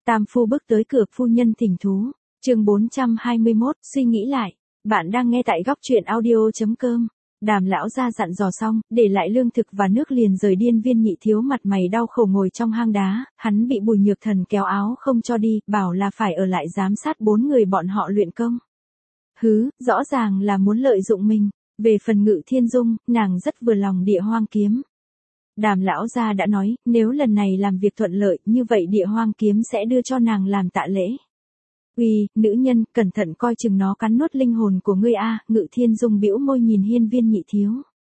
Tam phu bước tới cửa, phu nhân thỉnh thú. Chương 421, suy nghĩ lại. Bạn đang nghe tại góc truyện audio.com. Đàm lão gia dặn dò xong, để lại lương thực và nước liền rời điên viên nhị thiếu mặt mày đau khổ ngồi trong hang đá, hắn bị Bùi Nhược Thần kéo áo không cho đi, bảo là phải ở lại giám sát 4 người bọn họ luyện công. Rõ ràng là muốn lợi dụng mình. Về phần Ngự Thiên Dung, nàng rất vừa lòng Địa Hoang kiếm. Đàm lão gia đã nói, nếu lần này làm việc thuận lợi, như vậy Địa Hoang kiếm sẽ đưa cho nàng làm tạ lễ. Uy, nữ nhân, cẩn thận coi chừng nó cắn nuốt linh hồn của ngươi a. Ngự Thiên Dung bĩu môi nhìn hiên viên nhị thiếu.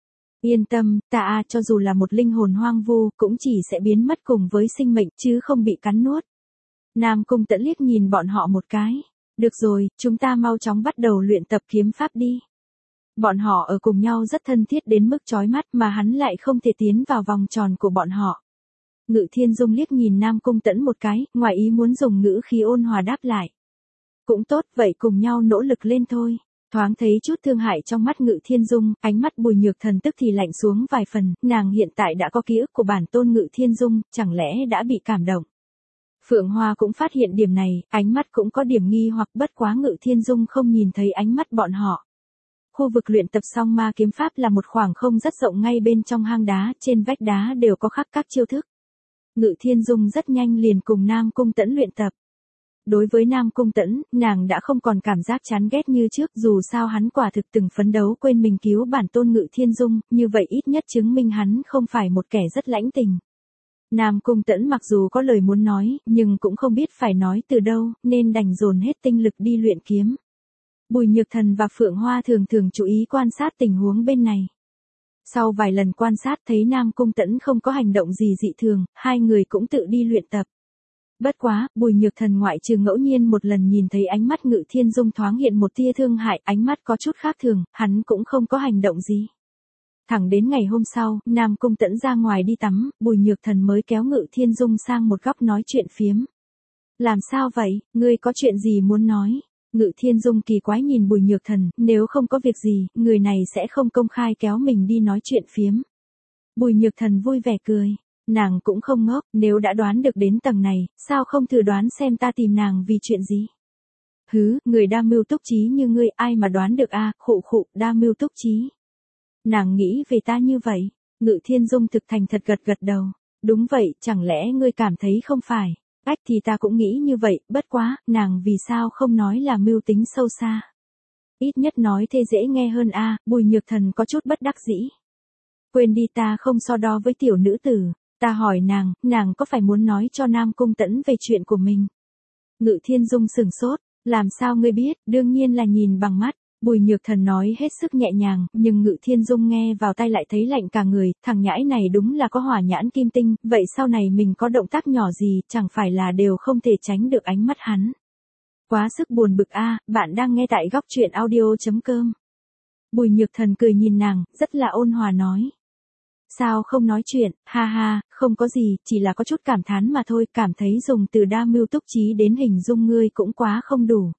Yên tâm, ta cho dù là một linh hồn hoang vu, cũng chỉ sẽ biến mất cùng với sinh mệnh, chứ không bị cắn nuốt. Nam Cung Tẫn liếc nhìn bọn họ một cái. Được rồi, chúng ta mau chóng bắt đầu luyện tập kiếm pháp đi. Bọn họ ở cùng nhau rất thân thiết đến mức chói mắt mà hắn lại không thể tiến vào vòng tròn của bọn họ. Ngự Thiên Dung liếc nhìn Nam Cung Tẫn một cái, ngoài ý muốn dùng ngữ khí ôn hòa đáp lại. Cũng tốt, vậy cùng nhau nỗ lực lên thôi. Thoáng thấy chút thương hại trong mắt Ngự Thiên Dung, ánh mắt Bùi Nhược Thần tức thì lạnh xuống vài phần, nàng hiện tại đã có ký ức của bản tôn Ngự Thiên Dung, chẳng lẽ đã bị cảm động. Phượng Hoa cũng phát hiện điểm này, ánh mắt cũng có điểm nghi hoặc, bất quá Ngự Thiên Dung không nhìn thấy ánh mắt bọn họ. Khu vực luyện tập song ma kiếm pháp là một khoảng không rất rộng ngay bên trong hang đá, trên vách đá đều có khắc các chiêu thức. Ngự Thiên Dung rất nhanh liền cùng Nam Cung Tẫn luyện tập. Đối với Nam Cung Tẫn, nàng đã không còn cảm giác chán ghét như trước, dù sao hắn quả thực từng phấn đấu quên mình cứu bản tôn Ngự Thiên Dung, như vậy ít nhất chứng minh hắn không phải một kẻ rất lãnh tình. Nam Cung Tẫn mặc dù có lời muốn nói, nhưng cũng không biết phải nói từ đâu, nên đành dồn hết tinh lực đi luyện kiếm. Bùi Nhược Thần và Phượng Hoa thường thường chú ý quan sát tình huống bên này. Sau vài lần quan sát thấy Nam Cung Tẫn không có hành động gì dị thường, hai người cũng tự đi luyện tập. Bất quá, Bùi Nhược Thần ngoại trừ ngẫu nhiên một lần nhìn thấy ánh mắt Ngự Thiên Dung thoáng hiện một tia thương hại, ánh mắt có chút khác thường, hắn cũng không có hành động gì. Thẳng đến ngày hôm sau, Nam Cung Tẫn ra ngoài đi tắm, Bùi Nhược Thần mới kéo Ngự Thiên Dung sang một góc nói chuyện phiếm. Làm sao vậy, ngươi có chuyện gì muốn nói? Ngự Thiên Dung kỳ quái nhìn Bùi Nhược Thần, nếu không có việc gì, người này sẽ không công khai kéo mình đi nói chuyện phiếm. Bùi Nhược Thần vui vẻ cười. Nàng cũng không ngốc, nếu đã đoán được đến tầng này, sao không thử đoán xem ta tìm nàng vì chuyện gì? Người đa mưu túc trí như ngươi, ai mà đoán được đa mưu túc trí. Nàng nghĩ về ta như vậy. Ngự Thiên Dung thực thành thật gật đầu. Đúng vậy, chẳng lẽ ngươi cảm thấy không phải? Thì ta cũng nghĩ như vậy, bất quá, nàng vì sao không nói là mưu tính sâu xa? Ít nhất nói thế dễ nghe hơn Bùi Nhược Thần có chút bất đắc dĩ. Quên đi, ta không so đo với tiểu nữ tử. Ta hỏi nàng có phải muốn nói cho Nam Cung Tẫn về chuyện của mình? Ngự Thiên Dung sửng sốt, làm sao ngươi biết, đương nhiên là nhìn bằng mắt. Bùi Nhược Thần nói hết sức nhẹ nhàng, nhưng Ngự Thiên Dung nghe vào tai lại thấy lạnh cả người, thằng nhãi này đúng là có hỏa nhãn kim tinh, vậy sau này mình có động tác nhỏ gì, chẳng phải là đều không thể tránh được ánh mắt hắn. Quá sức buồn bực bạn đang nghe tại góc truyện audio.com. Bùi Nhược Thần cười nhìn nàng, rất là ôn hòa nói. Sao không nói chuyện, không có gì, chỉ là có chút cảm thán mà thôi, cảm thấy dùng từ đa mưu túc trí đến hình dung ngươi cũng quá không đủ.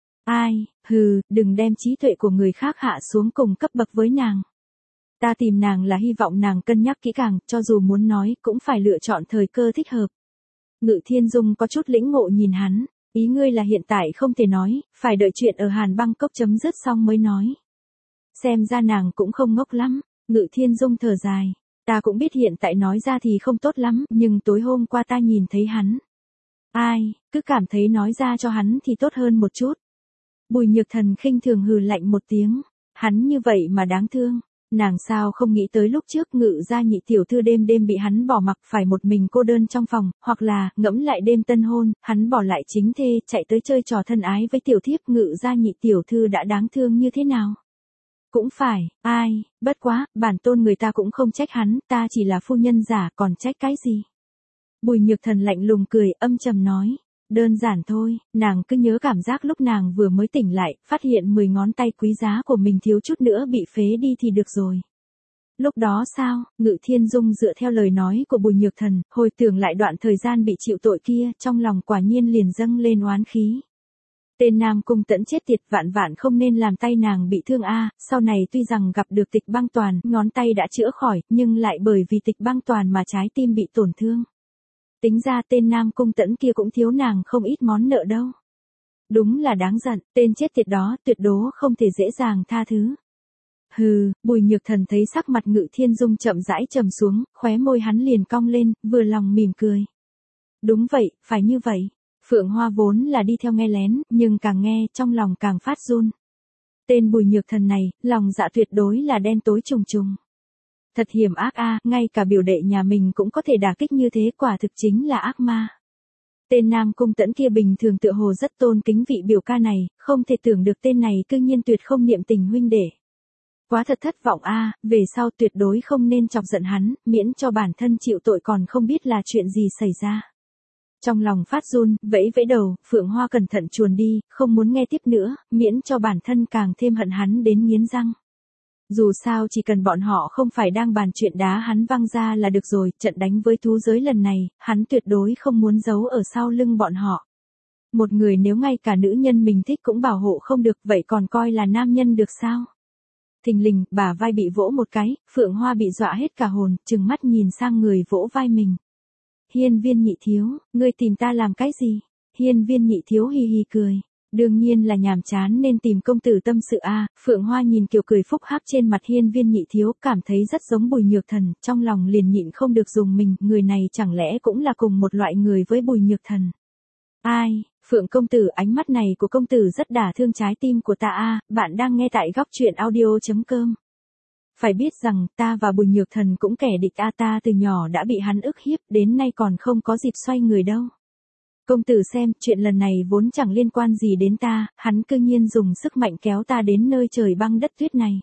Đừng đem trí tuệ của người khác hạ xuống cùng cấp bậc với nàng. Ta tìm nàng là hy vọng nàng cân nhắc kỹ càng, cho dù muốn nói, cũng phải lựa chọn thời cơ thích hợp. Ngự Thiên Dung có chút lĩnh ngộ nhìn hắn, ý ngươi là hiện tại không thể nói, phải đợi chuyện ở Hàn Băng Cốc chấm dứt xong mới nói. Xem ra nàng cũng không ngốc lắm. Ngự Thiên Dung thở dài. Ta cũng biết hiện tại nói ra thì không tốt lắm, nhưng tối hôm qua ta nhìn thấy hắn. Cứ cảm thấy nói ra cho hắn thì tốt hơn một chút. Bùi Nhược Thần khinh thường hừ lạnh một tiếng. Hắn như vậy mà đáng thương. Nàng sao không nghĩ tới lúc trước Ngự gia nhị tiểu thư đêm bị hắn bỏ mặc phải một mình cô đơn trong phòng, hoặc là, ngẫm lại đêm tân hôn, hắn bỏ lại chính thê, chạy tới chơi trò thân ái với tiểu thiếp, Ngự gia nhị tiểu thư đã đáng thương như thế nào. Cũng phải, bất quá, bản tôn người ta cũng không trách hắn, ta chỉ là phu nhân giả, còn trách cái gì? Bùi Nhược Thần lạnh lùng cười, âm trầm nói. Đơn giản thôi, nàng cứ nhớ cảm giác lúc nàng vừa mới tỉnh lại, phát hiện 10 ngón tay quý giá của mình thiếu chút nữa bị phế đi thì được rồi. Lúc đó sao? Ngự Thiên Dung dựa theo lời nói của Bùi Nhược Thần, hồi tưởng lại đoạn thời gian bị chịu tội kia, trong lòng quả nhiên liền dâng lên oán khí. Tên Nam Cung Tẫn chết tiệt, vạn không nên làm tay nàng bị thương sau này tuy rằng gặp được Tịch Băng Toàn, ngón tay đã chữa khỏi, nhưng lại bởi vì Tịch Băng Toàn mà trái tim bị tổn thương. Tính ra tên Nam Cung Tẫn kia cũng thiếu nàng không ít món nợ đâu. Đúng là đáng giận, tên chết tiệt đó tuyệt đố không thể dễ dàng tha thứ. Hừ, Bùi Nhược Thần thấy sắc mặt Ngự Thiên Dung chậm rãi trầm xuống, khóe môi hắn liền cong lên, vừa lòng mỉm cười. Đúng vậy, phải như vậy. Phượng Hoa vốn là đi theo nghe lén, nhưng càng nghe, trong lòng càng phát run. Tên Bùi Nhược Thần này, lòng dạ tuyệt đối là đen tối trùng trùng. Thật hiểm ác a, ngay cả biểu đệ nhà mình cũng có thể đả kích như thế, quả thực chính là ác ma. Tên Nam Cung Tẫn kia bình thường tựa hồ rất tôn kính vị biểu ca này, không thể tưởng được tên này cư nhiên tuyệt không niệm tình huynh đệ. Quá thật thất vọng a, về sau tuyệt đối không nên chọc giận hắn, miễn cho bản thân chịu tội còn không biết là chuyện gì xảy ra. Trong lòng phát run, vẫy vẫy đầu, Phượng Hoa cẩn thận chuồn đi, không muốn nghe tiếp nữa, miễn cho bản thân càng thêm hận hắn đến nghiến răng. Dù sao chỉ cần bọn họ không phải đang bàn chuyện đá hắn văng ra là được rồi, trận đánh với thú giới lần này, hắn tuyệt đối không muốn giấu ở sau lưng bọn họ. Một người nếu ngay cả nữ nhân mình thích cũng bảo hộ không được, vậy còn coi là nam nhân được sao? Thình lình, bả vai bị vỗ một cái, Phượng Hoa bị dọa hết cả hồn, trừng mắt nhìn sang người vỗ vai mình. Hiên Viên Nhị Thiếu, ngươi tìm ta làm cái gì? Hiên Viên Nhị Thiếu hì hì cười. Đương nhiên là nhàm chán nên tìm công tử tâm sự a. Phượng Hoa nhìn kiểu cười phúc hắc trên mặt Hiên Viên Nhị Thiếu, cảm thấy rất giống Bùi Nhược Thần, trong lòng liền nhịn không được dùng mình, người này chẳng lẽ cũng là cùng một loại người với Bùi Nhược Thần. Ai, Phượng công tử, ánh mắt này của công tử rất đả thương trái tim của ta a. Bạn đang nghe tại góc truyện audio.com. Phải biết rằng, ta và Bùi Nhược Thần cũng kẻ địch a, ta từ nhỏ đã bị hắn ức hiếp, đến nay còn không có dịp xoay người đâu. Công tử xem, chuyện lần này vốn chẳng liên quan gì đến ta, hắn cư nhiên dùng sức mạnh kéo ta đến nơi trời băng đất tuyết này.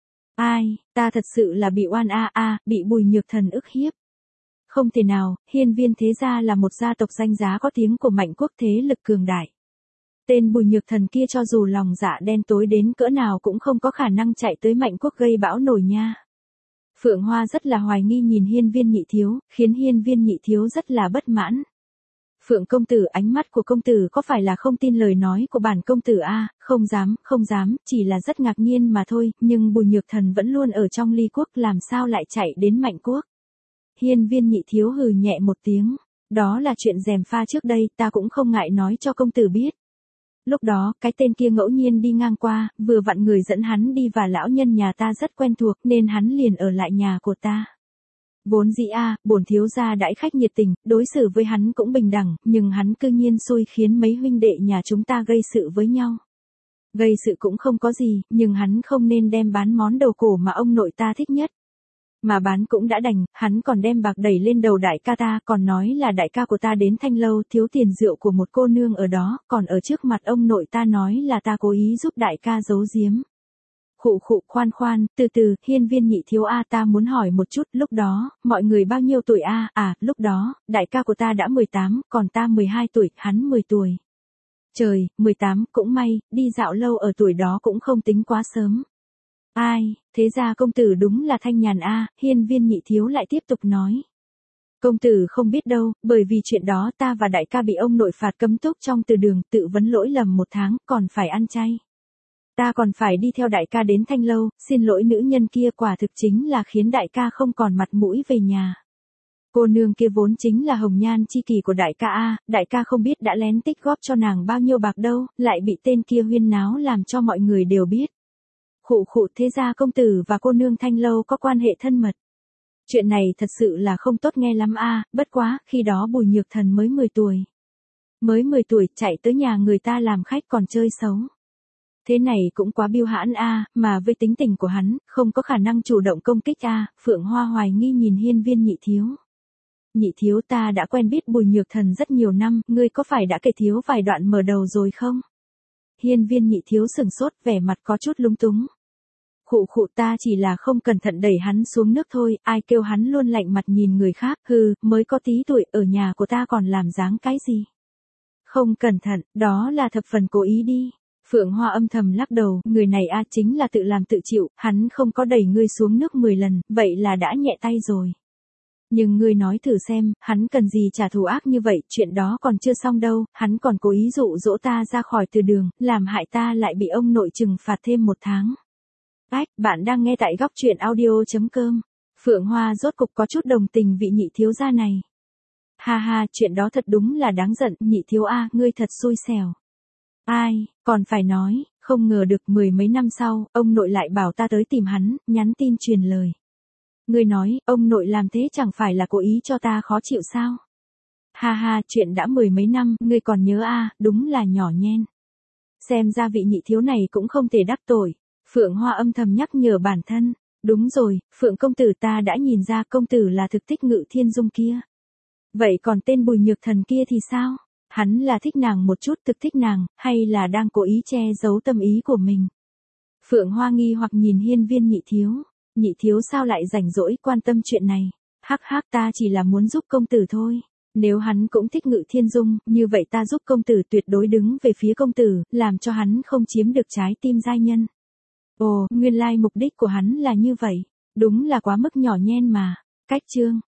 Ai, ta thật sự là bị oan bị Bùi Nhược Thần ức hiếp. Không thể nào, Hiên Viên thế gia là một gia tộc danh giá có tiếng của Mạnh quốc thế lực cường đại. Tên Bùi Nhược Thần kia cho dù lòng dạ đen tối đến cỡ nào cũng không có khả năng chạy tới Mạnh quốc gây bão nổi nha. Phượng Hoa rất là hoài nghi nhìn Hiên Viên Nhị Thiếu, khiến Hiên Viên Nhị Thiếu rất là bất mãn. Phượng công tử, ánh mắt của công tử có phải là không tin lời nói của bản công tử a? Không dám, chỉ là rất ngạc nhiên mà thôi, nhưng Bùi Nhược Thần vẫn luôn ở trong Ly quốc, làm sao lại chạy đến Mạnh quốc? Hiên Viên Nhị Thiếu hừ nhẹ một tiếng, đó là chuyện gièm pha trước đây, ta cũng không ngại nói cho công tử biết. Lúc đó, cái tên kia ngẫu nhiên đi ngang qua, vừa vặn người dẫn hắn đi và lão nhân nhà ta rất quen thuộc nên hắn liền ở lại nhà của ta. Vốn dĩ bổn thiếu gia đãi khách nhiệt tình, đối xử với hắn cũng bình đẳng, nhưng hắn cư nhiên xui khiến mấy huynh đệ nhà chúng ta gây sự với nhau. Gây sự cũng không có gì, nhưng hắn không nên đem bán món đầu cổ mà ông nội ta thích nhất. Mà bán cũng đã đành, hắn còn đem bạc đẩy lên đầu đại ca ta, còn nói là đại ca của ta đến Thanh Lâu thiếu tiền rượu của một cô nương ở đó, còn ở trước mặt ông nội ta nói là ta cố ý giúp đại ca giấu giếm. Khoan, từ từ, Hiên Viên Nhị Thiếu ta muốn hỏi một chút, lúc đó, mọi người bao nhiêu tuổi lúc đó, đại ca của ta đã 18, còn ta 12 tuổi, hắn 10 tuổi. Trời, 18, cũng may, đi dạo lâu ở tuổi đó cũng không tính quá sớm. Ai, thế ra công tử đúng là thanh nhàn Hiên Viên Nhị Thiếu lại tiếp tục nói. Công tử không biết đâu, bởi vì chuyện đó ta và đại ca bị ông nội phạt cấm túc trong từ đường, tự vấn lỗi lầm 1 tháng, còn phải ăn chay. Ta còn phải đi theo đại ca đến Thanh Lâu, xin lỗi nữ nhân kia, quả thực chính là khiến đại ca không còn mặt mũi về nhà. Cô nương kia vốn chính là hồng nhan chi kỷ của đại ca đại ca không biết đã lén tích góp cho nàng bao nhiêu bạc đâu, lại bị tên kia huyên náo làm cho mọi người đều biết. Thế ra công tử và cô nương Thanh Lâu có quan hệ thân mật. Chuyện này thật sự là không tốt nghe lắm bất quá, khi đó Bùi Nhược Thần mới 10 tuổi. Mới 10 tuổi chạy tới nhà người ta làm khách còn chơi xấu. Thế này cũng quá biêu hãn mà với tính tình của hắn, không có khả năng chủ động công kích Phượng Hoa hoài nghi nhìn Hiên Viên Nhị Thiếu. Nhị Thiếu, ta đã quen biết Bùi Nhược Thần rất nhiều năm, ngươi có phải đã kể thiếu vài đoạn mở đầu rồi không? Hiên Viên Nhị Thiếu sừng sốt, vẻ mặt có chút lúng túng. Ta chỉ là không cẩn thận đẩy hắn xuống nước thôi, ai kêu hắn luôn lạnh mặt nhìn người khác, mới có tí tuổi, ở nhà của ta còn làm dáng cái gì? Không cẩn thận, đó là thập phần cố ý đi. Phượng Hoa âm thầm lắc đầu, người này chính là tự làm tự chịu, hắn không có đẩy ngươi xuống nước 10 lần, vậy là đã nhẹ tay rồi. Nhưng ngươi nói thử xem, hắn cần gì trả thù ác như vậy, chuyện đó còn chưa xong đâu, hắn còn cố ý dụ dỗ ta ra khỏi từ đường, làm hại ta lại bị ông nội trừng phạt thêm 1 tháng. Bạn đang nghe tại góc truyện audio.com. Phượng Hoa rốt cục có chút đồng tình vị Nhị Thiếu gia này. Ha ha, chuyện đó thật đúng là đáng giận, nhị thiếu a, ngươi thật xui xẻo. Ai, còn phải nói, không ngờ được mười mấy năm sau, ông nội lại bảo ta tới tìm hắn, nhắn tin truyền lời. Ngươi nói, ông nội làm thế chẳng phải là cố ý cho ta khó chịu sao? Ha ha, chuyện đã mười mấy năm, ngươi còn nhớ a, đúng là nhỏ nhen. Xem ra vị nhị thiếu này cũng không thể đắc tội. Phượng Hoa âm thầm nhắc nhở bản thân. Đúng rồi, Phượng công tử, ta đã nhìn ra công tử là thực thích Ngự Thiên Dung kia. Vậy còn tên Bùi Nhược Thần kia thì sao? Hắn là thích nàng một chút, thực thích nàng, hay là đang cố ý che giấu tâm ý của mình? Phượng Hoa nghi hoặc nhìn hiên viên nhị thiếu. Nhị thiếu sao lại rảnh rỗi quan tâm chuyện này? Hắc hắc, ta chỉ là muốn giúp công tử thôi. Nếu hắn cũng thích Ngự Thiên Dung, như vậy ta giúp công tử, tuyệt đối đứng về phía công tử, làm cho hắn không chiếm được trái tim giai nhân. Ồ, nguyên lai mục đích của hắn là như vậy. Đúng là quá mức nhỏ nhen mà. Cách chương.